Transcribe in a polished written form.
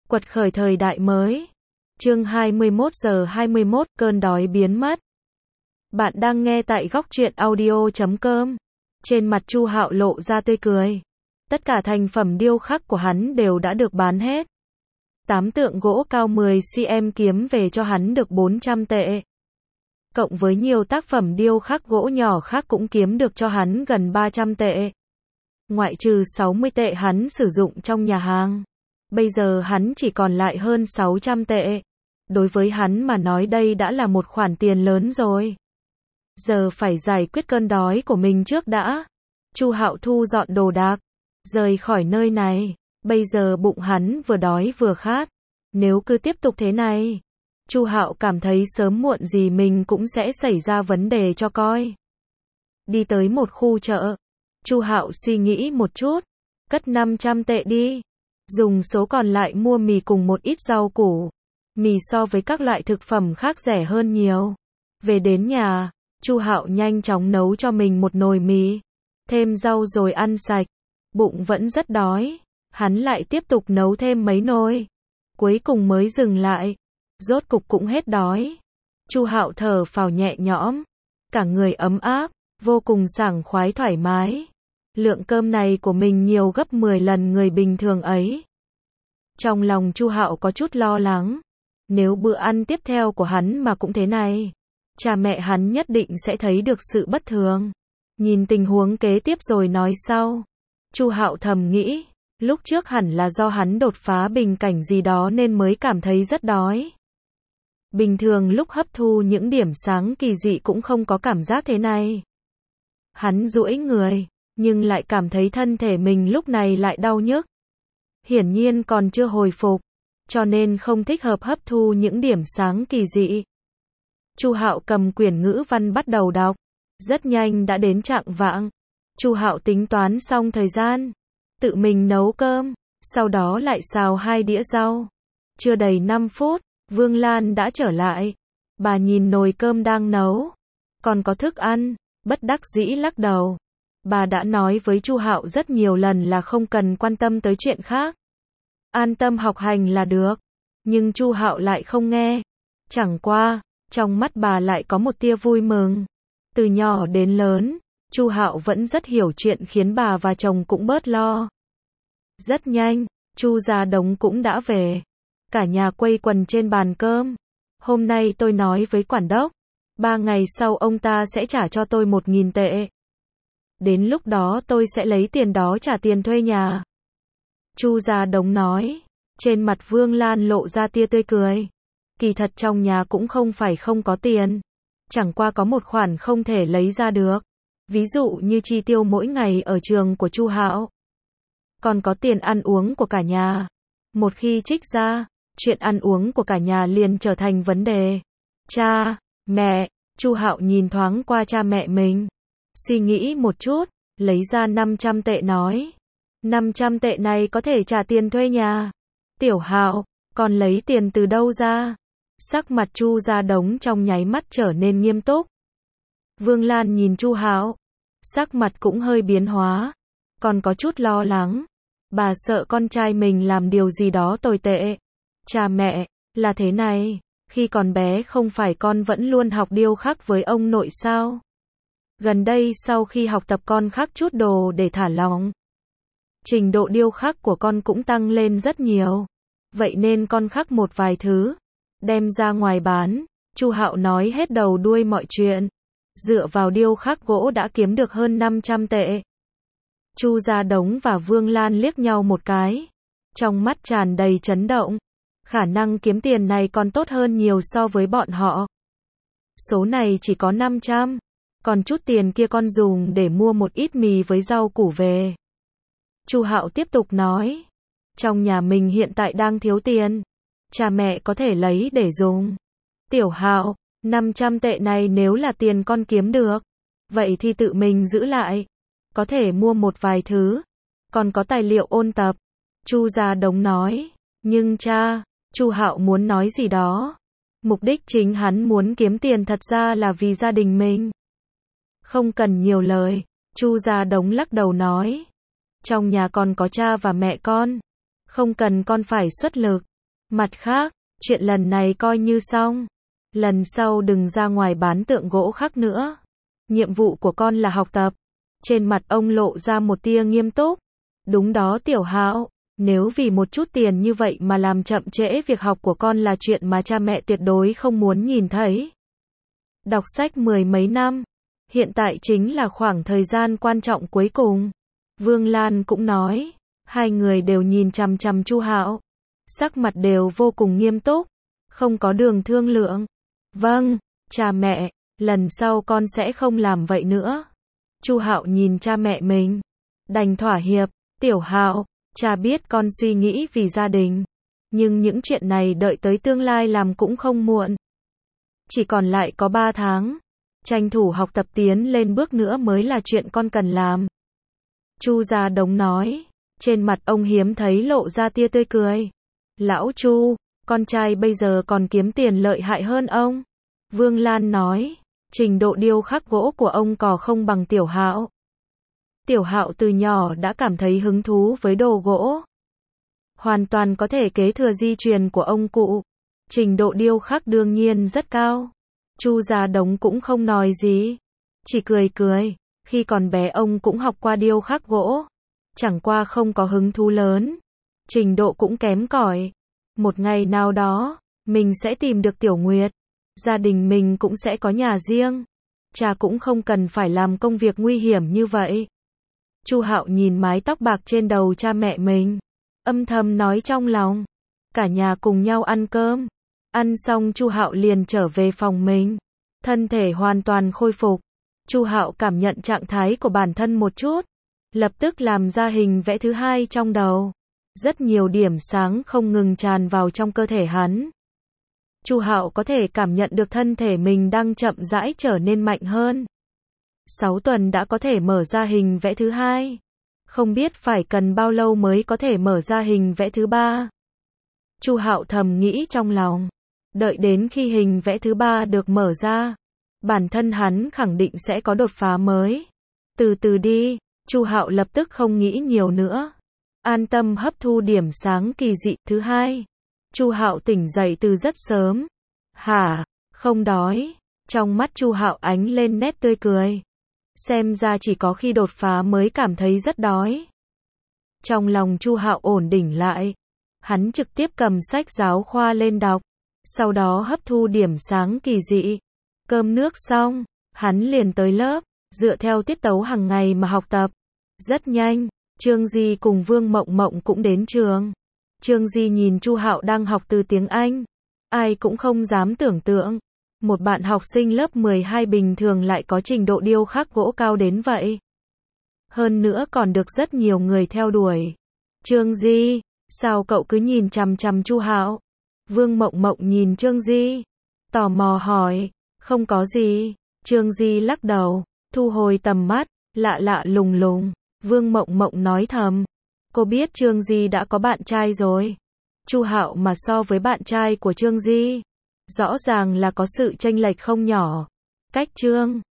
Quật khởi thời đại mới. Chương 21 giờ 21, cơn đói biến mất. Bạn đang nghe tại góc truyện audio.com. Trên mặt Chu Hạo lộ ra tươi cười. Tất cả thành phẩm điêu khắc của hắn đều đã được bán hết. 8 tượng gỗ cao 10 cm kiếm về cho hắn được 400 tệ. Cộng với nhiều tác phẩm điêu khắc gỗ nhỏ khác cũng kiếm được cho hắn gần 300 tệ. Ngoại trừ 60 tệ hắn sử dụng trong nhà hàng. Bây giờ hắn chỉ còn lại hơn 600 tệ. Đối với hắn mà nói đây đã là một khoản tiền lớn rồi. Giờ phải giải quyết cơn đói của mình trước đã. Chu Hạo thu dọn đồ đạc, rời khỏi nơi này. Bây giờ bụng hắn vừa đói vừa khát. Nếu cứ tiếp tục thế này, Chu Hạo cảm thấy sớm muộn gì mình cũng sẽ xảy ra vấn đề cho coi. Đi tới một khu chợ, Chu Hạo suy nghĩ một chút, cất 500 tệ đi. Dùng số còn lại mua mì cùng một ít rau củ. Mì so với các loại thực phẩm khác rẻ hơn nhiều. Về đến nhà, Chu Hạo nhanh chóng nấu cho mình một nồi mì, thêm rau rồi ăn sạch. Bụng vẫn rất đói, hắn lại tiếp tục nấu thêm mấy nồi. Cuối cùng mới dừng lại. Rốt cục cũng hết đói. Chu Hạo thở phào nhẹ nhõm, cả người ấm áp, vô cùng sảng khoái thoải mái. Lượng cơm này của mình nhiều gấp 10 lần người bình thường ấy. Trong lòng Chu Hạo có chút lo lắng. Nếu bữa ăn tiếp theo của hắn mà cũng thế này, cha mẹ hắn nhất định sẽ thấy được sự bất thường. Nhìn tình huống kế tiếp rồi nói sau. Chu Hạo thầm nghĩ, lúc trước hẳn là do hắn đột phá bình cảnh gì đó nên mới cảm thấy rất đói. Bình thường lúc hấp thu những điểm sáng kỳ dị cũng không có cảm giác thế này. Hắn duỗi người, nhưng lại cảm thấy thân thể mình lúc này lại đau nhức. Hiển nhiên còn chưa hồi phục, cho nên không thích hợp hấp thu những điểm sáng kỳ dị. Chu Hạo cầm quyển ngữ văn bắt đầu đọc. Rất nhanh đã đến chạng vạng. Chu Hạo tính toán xong thời gian, tự mình nấu cơm, sau đó lại xào 2 đĩa rau. Chưa đầy 5 phút, Vương Lan đã trở lại. Bà nhìn nồi cơm đang nấu, còn có thức ăn, bất đắc dĩ lắc đầu. Bà đã nói với Chu Hạo rất nhiều lần là không cần quan tâm tới chuyện khác. An tâm học hành là được. Nhưng Chu Hạo lại không nghe. Chẳng qua, trong mắt bà lại có một tia vui mừng. Từ nhỏ đến lớn, Chu Hạo vẫn rất hiểu chuyện khiến bà và chồng cũng bớt lo. Rất nhanh, Chu Gia Đống cũng đã về. Cả nhà quây quần trên bàn cơm. Hôm nay tôi nói với quản đốc, 3 ngày sau ông ta sẽ trả cho tôi 1.000 tệ. Đến lúc đó tôi sẽ lấy tiền đó trả tiền thuê nhà. Chu Gia Đống nói. Trên mặt Vương Lan lộ ra tia tươi cười. Kỳ thật trong nhà cũng không phải không có tiền. Chẳng qua có một khoản không thể lấy ra được. Ví dụ như chi tiêu mỗi ngày ở trường của Chu Hạo. Còn có tiền ăn uống của cả nhà. Một khi trích ra, chuyện ăn uống của cả nhà liền trở thành vấn đề. Cha, mẹ, Chu Hạo nhìn thoáng qua cha mẹ mình. Suy nghĩ một chút, lấy ra 500 tệ nói. 500 tệ này có thể trả tiền thuê nhà. Tiểu Hạo, còn lấy tiền từ đâu ra? Sắc mặt Chu Gia Đống trong nháy mắt trở nên nghiêm túc. Vương Lan nhìn Chu Hạo, sắc mặt cũng hơi biến hóa, còn có chút lo lắng. Bà sợ con trai mình làm điều gì đó tồi tệ. Cha mẹ, là thế này, khi còn bé không phải con vẫn luôn học điêu khắc với ông nội sao? Gần đây sau khi học tập con khắc chút đồ để thả lỏng. Trình độ điêu khắc của con cũng tăng lên rất nhiều. Vậy nên con khắc một vài thứ, đem ra ngoài bán. Chu Hạo nói hết đầu đuôi mọi chuyện. Dựa vào điêu khắc gỗ đã kiếm được hơn 500 tệ. Chu Gia Đống và Vương Lan liếc nhau một cái. Trong mắt tràn đầy chấn động. Khả năng kiếm tiền này còn tốt hơn nhiều so với bọn họ. Số này chỉ có 500. Còn chút tiền kia con dùng để mua một ít mì với rau củ về. Chu Hạo tiếp tục nói. Trong nhà mình hiện tại đang thiếu tiền. Cha mẹ có thể lấy để dùng. Tiểu Hạo, 500 tệ này nếu là tiền con kiếm được, vậy thì tự mình giữ lại. Có thể mua một vài thứ. Còn có tài liệu ôn tập. Chu Gia Đống nói. Nhưng cha, Chu Hạo muốn nói gì đó. Mục đích chính hắn muốn kiếm tiền thật ra là vì gia đình mình. Không cần nhiều lời. Chu Gia Đống lắc đầu nói. Trong nhà còn có cha và mẹ con. Không cần con phải xuất lực. Mặt khác, chuyện lần này coi như xong. Lần sau đừng ra ngoài bán tượng gỗ khác nữa. Nhiệm vụ của con là học tập. Trên mặt ông lộ ra một tia nghiêm túc. Đúng đó Tiểu Hạo, nếu vì một chút tiền như vậy mà làm chậm trễ việc học của con là chuyện mà cha mẹ tuyệt đối không muốn nhìn thấy. Đọc sách mười mấy năm, hiện tại chính là khoảng thời gian quan trọng cuối cùng. Vương Lan cũng nói, hai người đều nhìn chằm chằm Chu Hạo, sắc mặt đều vô cùng nghiêm túc, không có đường thương lượng. Vâng, cha mẹ, lần sau con sẽ không làm vậy nữa. Chu Hạo nhìn cha mẹ mình, đành thỏa hiệp. Tiểu Hạo, cha biết con suy nghĩ vì gia đình, nhưng những chuyện này đợi tới tương lai làm cũng không muộn. Chỉ còn lại có 3 tháng, tranh thủ học tập tiến lên bước nữa mới là chuyện con cần làm. Chu Gia Đống nói, trên mặt ông hiếm thấy lộ ra tia tươi cười. Lão Chu, con trai bây giờ còn kiếm tiền lợi hại hơn ông. Vương Lan nói, trình độ điêu khắc gỗ của ông còn không bằng Tiểu Hạo. Tiểu Hạo từ nhỏ đã cảm thấy hứng thú với đồ gỗ. Hoàn toàn có thể kế thừa di truyền của ông cụ. Trình độ điêu khắc đương nhiên rất cao. Chu Gia Đống cũng không nói gì, chỉ cười cười. Khi còn bé ông cũng học qua điêu khắc gỗ, chẳng qua không có hứng thú lớn, trình độ cũng kém cỏi. Một ngày nào đó, mình sẽ tìm được Tiểu Nguyệt, gia đình mình cũng sẽ có nhà riêng. Cha cũng không cần phải làm công việc nguy hiểm như vậy. Chu Hạo nhìn mái tóc bạc trên đầu cha mẹ mình, âm thầm nói trong lòng. Cả nhà cùng nhau ăn cơm. Ăn xong Chu Hạo liền trở về phòng mình. Thân thể hoàn toàn khôi phục. Chu Hạo cảm nhận trạng thái của bản thân một chút, lập tức làm ra hình vẽ thứ hai trong đầu. Rất nhiều điểm sáng không ngừng tràn vào trong cơ thể hắn. Chu Hạo có thể cảm nhận được thân thể mình đang chậm rãi trở nên mạnh hơn. 6 tuần đã có thể mở ra hình vẽ thứ hai. Không biết phải cần bao lâu mới có thể mở ra hình vẽ thứ ba. Chu Hạo thầm nghĩ trong lòng. Đợi đến khi hình vẽ thứ ba được mở ra, bản thân hắn khẳng định sẽ có đột phá mới. Từ từ đi, Chu Hạo lập tức không nghĩ nhiều nữa. An tâm hấp thu điểm sáng kỳ dị thứ hai. Chu Hạo tỉnh dậy từ rất sớm. Hả, không đói. Trong mắt Chu Hạo ánh lên nét tươi cười. Xem ra chỉ có khi đột phá mới cảm thấy rất đói. Trong lòng Chu Hạo ổn định lại. Hắn trực tiếp cầm sách giáo khoa lên đọc. Sau đó hấp thu điểm sáng kỳ dị. Cơm nước xong, hắn liền tới lớp, dựa theo tiết tấu hàng ngày mà học tập. Rất nhanh, Trương Di cùng Vương Mộng Mộng cũng đến trường. Trương Di nhìn Chu Hạo đang học từ tiếng Anh. Ai cũng không dám tưởng tượng. Một bạn học sinh lớp 12 bình thường lại có trình độ điêu khắc gỗ cao đến vậy. Hơn nữa còn được rất nhiều người theo đuổi. Trương Di, sao cậu cứ nhìn chằm chằm Chu Hạo? Vương Mộng Mộng nhìn Trương Di, tò mò hỏi. Không có gì. Trương Di lắc đầu, thu hồi tầm mắt, lạ lạ lùng lùng. Vương Mộng Mộng nói thầm. Cô biết Trương Di đã có bạn trai rồi. Chu Hạo mà so với bạn trai của Trương Di, rõ ràng là có sự chênh lệch không nhỏ. Cách Trương